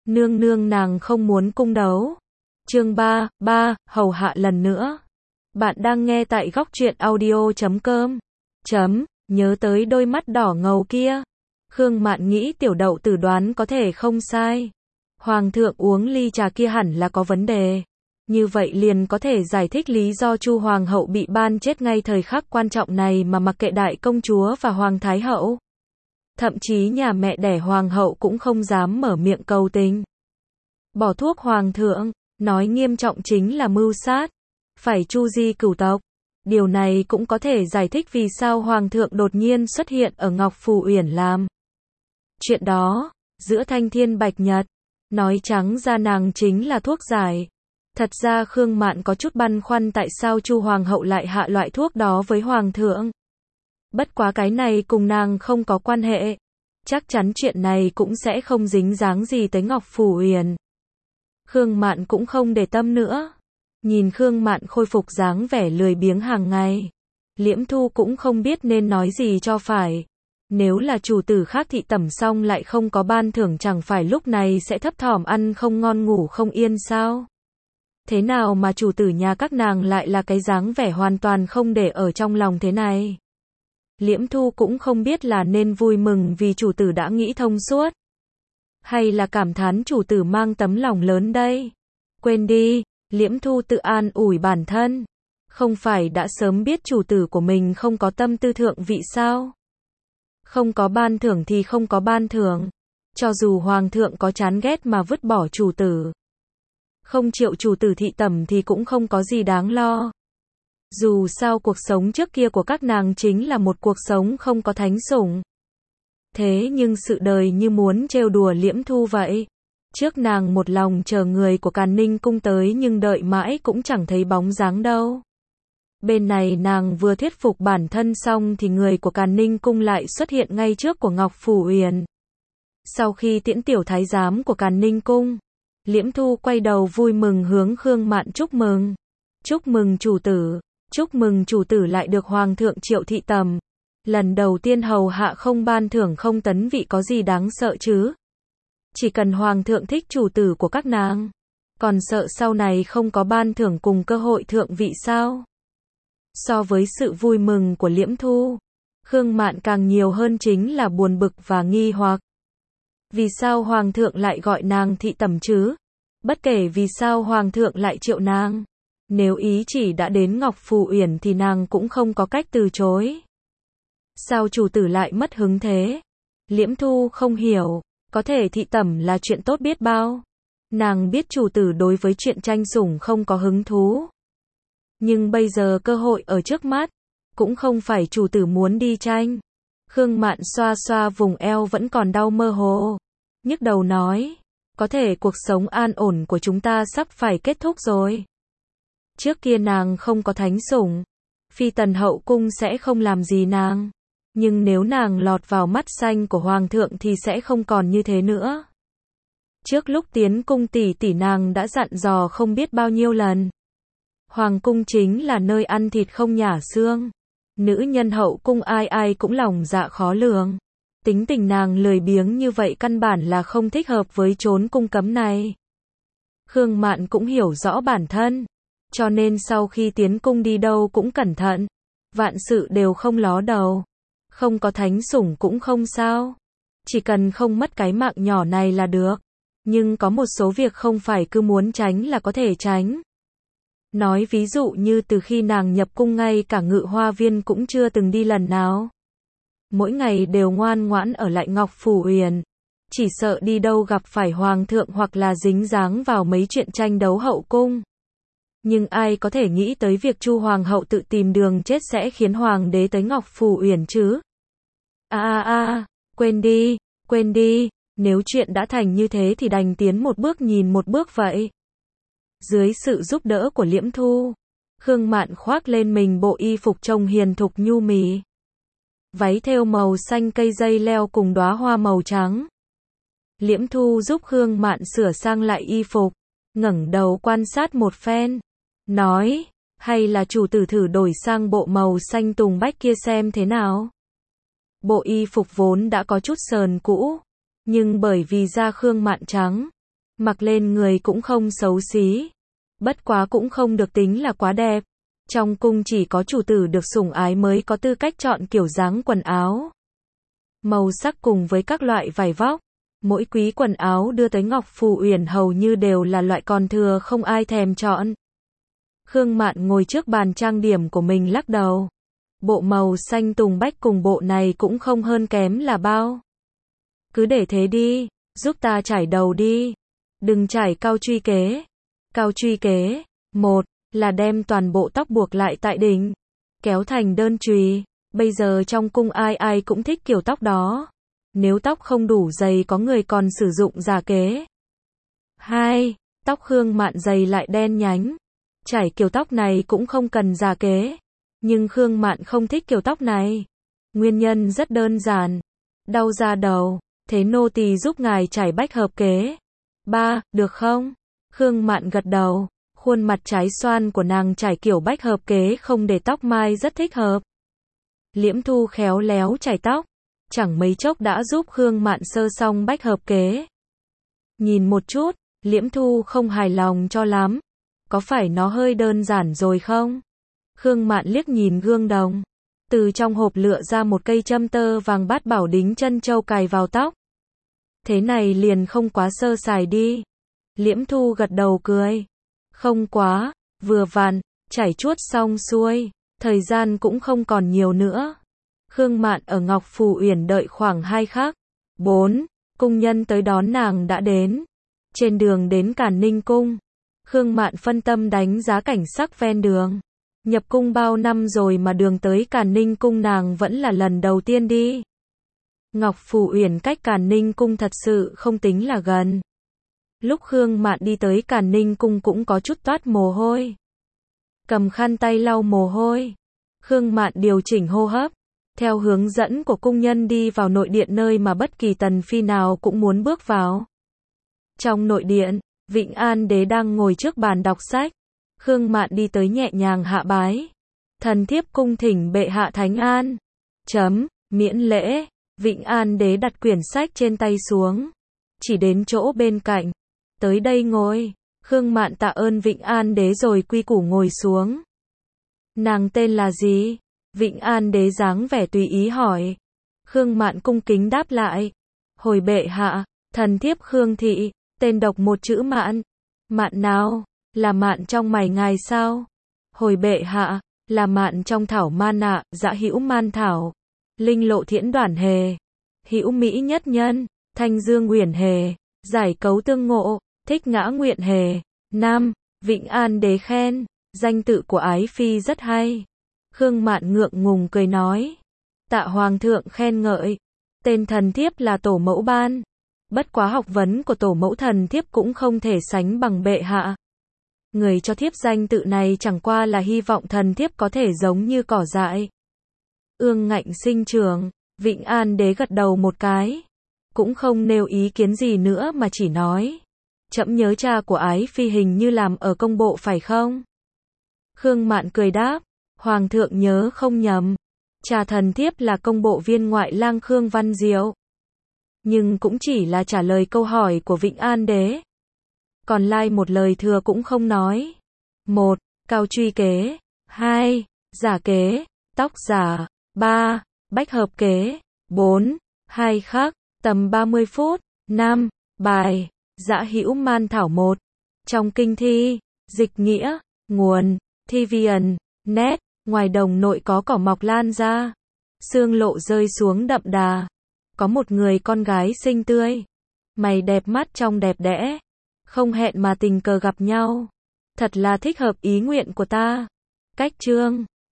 Nương nương nàng không muốn cung đấu. Chương 3, hầu hạ lần nữa. Bạn đang nghe tại góc truyện audio.com. Nhớ tới đôi mắt đỏ ngầu kia. Khương Mạn nghĩ Tiểu Đậu Tử đoán có thể không sai. Hoàng thượng uống ly trà kia hẳn là có vấn đề. Như vậy liền có thể giải thích lý do Chu Hoàng hậu bị ban chết ngay thời khắc quan trọng này mà mặc kệ đại công chúa và Hoàng Thái hậu. Thậm chí nhà mẹ đẻ Hoàng hậu cũng không dám mở miệng cầu tình. Bỏ thuốc Hoàng thượng, nói nghiêm trọng chính là mưu sát. Phải chu di cửu tộc. Điều này cũng có thể giải thích vì sao Hoàng thượng đột nhiên xuất hiện ở Ngọc Phù Uyển làm chuyện đó, giữa thanh thiên bạch nhật. Nói trắng ra nàng chính là thuốc giải. Thật ra Khương Mạn có chút băn khoăn tại sao Chu Hoàng hậu lại hạ loại thuốc đó với Hoàng thượng. Bất quá cái này cùng nàng không có quan hệ. Chắc chắn chuyện này cũng sẽ không dính dáng gì tới Ngọc Phù Uyển. Khương Mạn cũng không để tâm nữa. Nhìn Khương Mạn khôi phục dáng vẻ lười biếng hàng ngày. Liễm Thu cũng không biết nên nói gì cho phải. Nếu là chủ tử khác thị tẩm xong lại không có ban thưởng chẳng phải lúc này sẽ thấp thỏm ăn không ngon ngủ không yên sao? Thế nào mà chủ tử nhà các nàng lại là cái dáng vẻ hoàn toàn không để ở trong lòng thế này? Liễm Thu cũng không biết là nên vui mừng vì chủ tử đã nghĩ thông suốt. Hay là cảm thán chủ tử mang tấm lòng lớn đây? Quên đi, Liễm Thu tự an ủi bản thân. Không phải đã sớm biết chủ tử của mình không có tâm tư thượng vị sao? Không có ban thưởng thì không có ban thưởng. Cho dù Hoàng thượng có chán ghét mà vứt bỏ chủ tử. Không chịu chủ tử thị tẩm thì cũng không có gì đáng lo. Dù sao cuộc sống trước kia của các nàng chính là một cuộc sống không có thánh sủng. Thế nhưng sự đời như muốn trêu đùa Liễm Thu vậy. Trước nàng một lòng chờ người của Càn Ninh cung tới nhưng đợi mãi cũng chẳng thấy bóng dáng đâu. Bên này nàng vừa thuyết phục bản thân xong thì người của Càn Ninh cung lại xuất hiện ngay trước của Ngọc Phù Uyển. Sau khi tiễn tiểu thái giám của Càn Ninh cung, Liễm Thu quay đầu vui mừng hướng Khương Mạn chúc mừng. Chúc mừng chủ tử, chúc mừng chủ tử lại được Hoàng thượng triệu thị tầm. Lần đầu tiên hầu hạ không ban thưởng không tấn vị có gì đáng sợ chứ? Chỉ cần Hoàng thượng thích chủ tử của các nàng. Còn sợ sau này không có ban thưởng cùng cơ hội thượng vị sao? So với sự vui mừng của Liễm Thu, Khương Mạn càng nhiều hơn chính là buồn bực và nghi hoặc. Vì sao Hoàng thượng lại gọi nàng thị tẩm chứ? Bất kể vì sao Hoàng thượng lại triệu nàng. Nếu ý chỉ đã đến Ngọc Phù Uyển thì nàng cũng không có cách từ chối. Sao chủ tử lại mất hứng thế? Liễm Thu không hiểu, có thể thị tẩm là chuyện tốt biết bao. Nàng biết chủ tử đối với chuyện tranh sủng không có hứng thú. Nhưng bây giờ cơ hội ở trước mắt, cũng không phải chủ tử muốn đi tranh. Khương Mạn xoa xoa vùng eo vẫn còn đau mơ hồ. Nhức đầu nói, có thể cuộc sống an ổn của chúng ta sắp phải kết thúc rồi. Trước kia nàng không có thánh sủng, Phi Tần hậu cung sẽ không làm gì nàng. Nhưng nếu nàng lọt vào mắt xanh của Hoàng thượng thì sẽ không còn như thế nữa. Trước lúc tiến cung tỷ tỷ nàng đã dặn dò không biết bao nhiêu lần. Hoàng cung chính là nơi ăn thịt không nhả xương. Nữ nhân hậu cung ai ai cũng lòng dạ khó lường. Tính tình nàng lười biếng như vậy căn bản là không thích hợp với chốn cung cấm này. Khương Mạn cũng hiểu rõ bản thân. Cho nên sau khi tiến cung đi đâu cũng cẩn thận. Vạn sự đều không ló đầu. Không có thánh sủng cũng không sao. Chỉ cần không mất cái mạng nhỏ này là được. Nhưng có một số việc không phải cứ muốn tránh là có thể tránh. Nói ví dụ như từ khi nàng nhập cung ngay cả Ngự Hoa Viên cũng chưa từng đi lần nào. Mỗi ngày đều ngoan ngoãn ở lại Ngọc Phù Uyển. Chỉ sợ đi đâu gặp phải Hoàng thượng hoặc là dính dáng vào mấy chuyện tranh đấu hậu cung. Nhưng ai có thể nghĩ tới việc Chu Hoàng hậu tự tìm đường chết sẽ khiến Hoàng đế tới Ngọc Phù Uyển chứ? Quên đi, nếu chuyện đã thành như thế thì đành tiến một bước nhìn một bước vậy. Dưới sự giúp đỡ của Liễm Thu, Khương Mạn khoác lên mình bộ y phục trông hiền thục nhu mì. Váy thêu màu xanh cây dây leo cùng đóa hoa màu trắng. Liễm Thu giúp Khương Mạn sửa sang lại y phục, ngẩng đầu quan sát một phen, nói, hay là chủ tử thử đổi sang bộ màu xanh tùng bách kia xem thế nào. Bộ y phục vốn đã có chút sờn cũ, nhưng bởi vì da Khương Mạn trắng, Mặc lên người cũng không xấu xí. Bất quá cũng không được tính là quá đẹp. Trong cung chỉ có chủ tử được sủng ái mới có tư cách chọn kiểu dáng quần áo. Màu sắc cùng với các loại vải vóc. Mỗi quý quần áo đưa tới Ngọc Phù Uyển hầu như đều là loại còn thừa không ai thèm chọn. Khương Mạn ngồi trước bàn trang điểm của mình lắc đầu. Bộ màu xanh tùng bách cùng bộ này cũng không hơn kém là bao. Cứ để thế đi, giúp ta chải đầu đi. Đừng chải cao truy kế. Cao truy kế, một là đem toàn bộ tóc buộc lại tại đỉnh, kéo thành đơn chùy. Bây giờ trong cung ai ai cũng thích kiểu tóc đó. Nếu tóc không đủ dày có người còn sử dụng giả kế. 2. Tóc Khương Mạn dày lại đen nhánh. Chải kiểu tóc này cũng không cần giả kế. Nhưng Khương Mạn không thích kiểu tóc này. Nguyên nhân rất đơn giản. Đau da đầu. Thế nô tỳ giúp ngài chải bách hợp kế. 3. Được không? Khương Mạn gật đầu. Khuôn mặt trái xoan của nàng chải kiểu bách hợp kế không để tóc mai rất thích hợp. Liễm Thu khéo léo chải tóc. Chẳng mấy chốc đã giúp Khương Mạn sơ xong bách hợp kế. Nhìn một chút, Liễm Thu không hài lòng cho lắm. Có phải nó hơi đơn giản rồi không? Khương Mạn liếc nhìn gương đồng. Từ trong hộp lựa ra một cây châm tơ vàng bát bảo đính chân châu cài vào tóc. Thế này liền không quá sơ sài đi. Liễm Thu gật đầu cười. Không quá, vừa vặn, chải chuốt xong xuôi. Thời gian cũng không còn nhiều nữa. Khương Mạn ở Ngọc Phù Uyển đợi khoảng 2 khắc. 4. Cung nhân tới đón nàng đã đến. Trên đường đến Càn Ninh Cung, Khương Mạn phân tâm đánh giá cảnh sắc ven đường. Nhập cung bao năm rồi mà đường tới Càn Ninh Cung nàng vẫn là lần đầu tiên đi. Ngọc Phù Uyển cách Càn Ninh Cung thật sự không tính là gần. Lúc Khương Mạn đi tới Càn Ninh Cung cũng có chút toát mồ hôi. Cầm khăn tay lau mồ hôi. Khương Mạn điều chỉnh hô hấp. Theo hướng dẫn của cung nhân đi vào nội điện nơi mà bất kỳ tần phi nào cũng muốn bước vào. Trong nội điện, Vịnh An Đế đang ngồi trước bàn đọc sách. Khương Mạn đi tới nhẹ nhàng hạ bái. Thần thiếp cung thỉnh bệ hạ thánh an. Miễn lễ. Vịnh An Đế đặt quyển sách trên tay xuống. Chỉ đến chỗ bên cạnh. Tới đây ngồi. Khương Mạn tạ ơn Vịnh An Đế rồi quy củ ngồi xuống. Nàng tên là gì? Vịnh An Đế dáng vẻ tùy ý hỏi. Khương Mạn cung kính đáp lại. Hồi bệ hạ, thần thiếp Khương thị, tên độc một chữ Mạn. Mạn nào? Là Mạn trong mày ngài sao? Hồi bệ hạ, là Mạn trong thảo man ạ, dạ hữu man thảo. Linh lộ thiễn đoản hề. Hữu mỹ nhất nhân, thanh dương uyển hề. Giải cấu tương ngộ, thích ngã nguyện hề. Nam, Vịnh An Đế khen. Danh tự của ái phi rất hay. Khương Mạn ngượng ngùng cười nói. Tạ hoàng thượng khen ngợi. Tên thần thiếp là tổ mẫu ban. Bất quá học vấn của tổ mẫu thần thiếp cũng không thể sánh bằng bệ hạ. Người cho thiếp danh tự này chẳng qua là hy vọng thần thiếp có thể giống như cỏ dại. Ương ngạnh sinh trưởng. Vịnh An Đế gật đầu một cái. Cũng không nêu ý kiến gì nữa mà chỉ nói. Trẫm nhớ cha của ái phi hình như làm ở công bộ phải không? Khương Mạn cười đáp. Hoàng thượng nhớ không nhầm. Cha thần thiếp là công bộ viên ngoại lang Khương Văn Diệu. Nhưng cũng chỉ là trả lời câu hỏi của Vịnh An Đế. Còn lại một lời thừa cũng không nói. 1. Cao truy kế. 2. Giả kế. Tóc giả. 3. Bách hợp kế. 4. 2 khắc. Tầm 30 phút. 5. Bài. Dạ hữu man thảo 1. Trong kinh thi. Dịch nghĩa. Nguồn. Thivian. Net. Ngoài đồng nội có cỏ mọc lan ra. Sương lộ rơi xuống đậm đà. Có một người con gái xinh tươi. Mày đẹp mắt trong đẹp đẽ. Không hẹn mà tình cờ gặp nhau. Thật là thích hợp ý nguyện của ta. Cách chương